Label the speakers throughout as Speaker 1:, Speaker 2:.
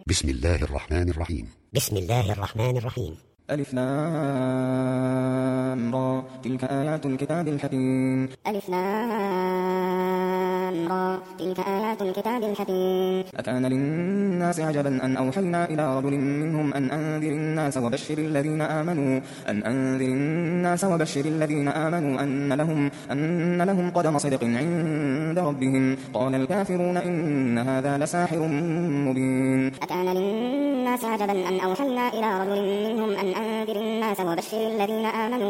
Speaker 1: بسم الله الرحمن الرحيم.
Speaker 2: بسم الله الرحمن الرحيم.
Speaker 3: ألف لام را تلك آيات الكتاب الحكيم.
Speaker 4: ألف لام را تلك آيات الكتاب الحكيم.
Speaker 3: أكان للناس عجبا أن أوحينا إلى رجل منهم أن أنذر الناس وبشر الذين آمنوا أن لهم قدم صدق عند ربهم. قال الكافرون إن هذا لساحر مبين.
Speaker 4: أكان للناس عجبا أن أوحينا إلى رجل منهم أن أنذر الناس وبشر الذين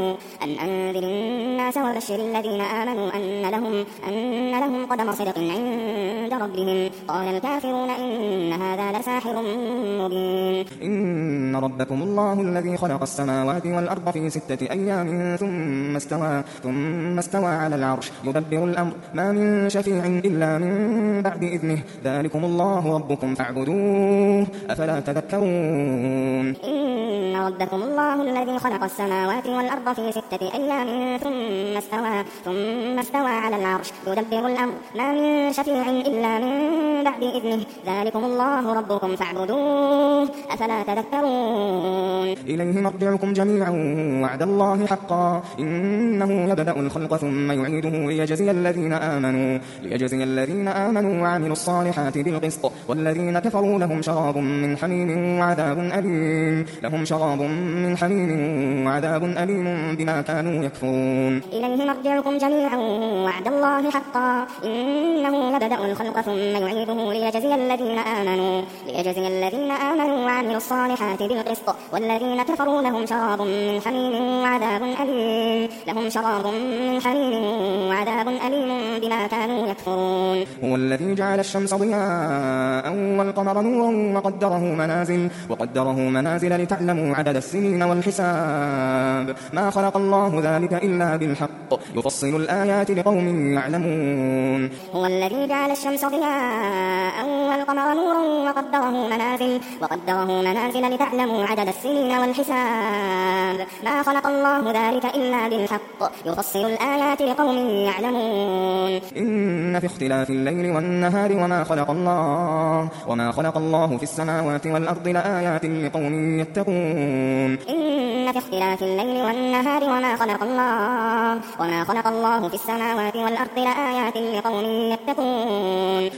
Speaker 4: آمنوا أن لهم قدم صدق عند ربهم. قال الكافرون إن هذا لساحر مبين.
Speaker 3: إن ربكم الله الذي خلق السماوات والأرض في 6 أيام ثم استوى على العرش يدبر الأمر ما من شفيع إلا من بعد إذنه ذلكم الله ربكم فاعبدوه أفلا تذكرون.
Speaker 4: إن ربكم الله الذي خلق السماوات والأرض في 6 أيام ثم استوى على العرش يدبر الأمر ما من شفيع إلا من بعد إذنه ذلكم الله ربكم فاعبدوه أفلا تذكرون.
Speaker 3: إليه مرجعكم جميعا وعد الله حقا إنه يبدأ الخلق ثم يعيده ليجزي الذين آمنوا وعملوا الصالحات بالقسط والذين كفروا لهم شراب من حميم وعذاب أليم بما كانوا يكفرون.
Speaker 4: إليه مرجعكم جميعا وعد الله حقا إنه يبدأ الخلق ثم يعيده ليجزي الذين آمنوا وعملوا الصالحات بالقسط والذين كفروا لهم شراب من حميم وعذاب أليم بما كانوا يكفرون.
Speaker 3: هو الذي جعل الشمس ضياء والقمر نورا وقدره منازل لتعلموا عدد السنين والحساب ما خلق الله ذلك إلا بالحق يفصل الآيات لقوم يعلمون.
Speaker 4: هو الذي جعل الشمس ضياء والقمر نورا وقدره منازل لتعلموا عدد السنين والحساب ما خلق الله ذلك إلا بالحق يفصل الآيات لقوم يعلمون.
Speaker 3: إن في اختلاف الليل والنهار وما خلق الله في السماوات والأرض لآيات لقوم يتقون.
Speaker 4: إن في اختلاف الليل والنهار وما خلق الله في السماوات والأرض لآيات لقوم يتقون.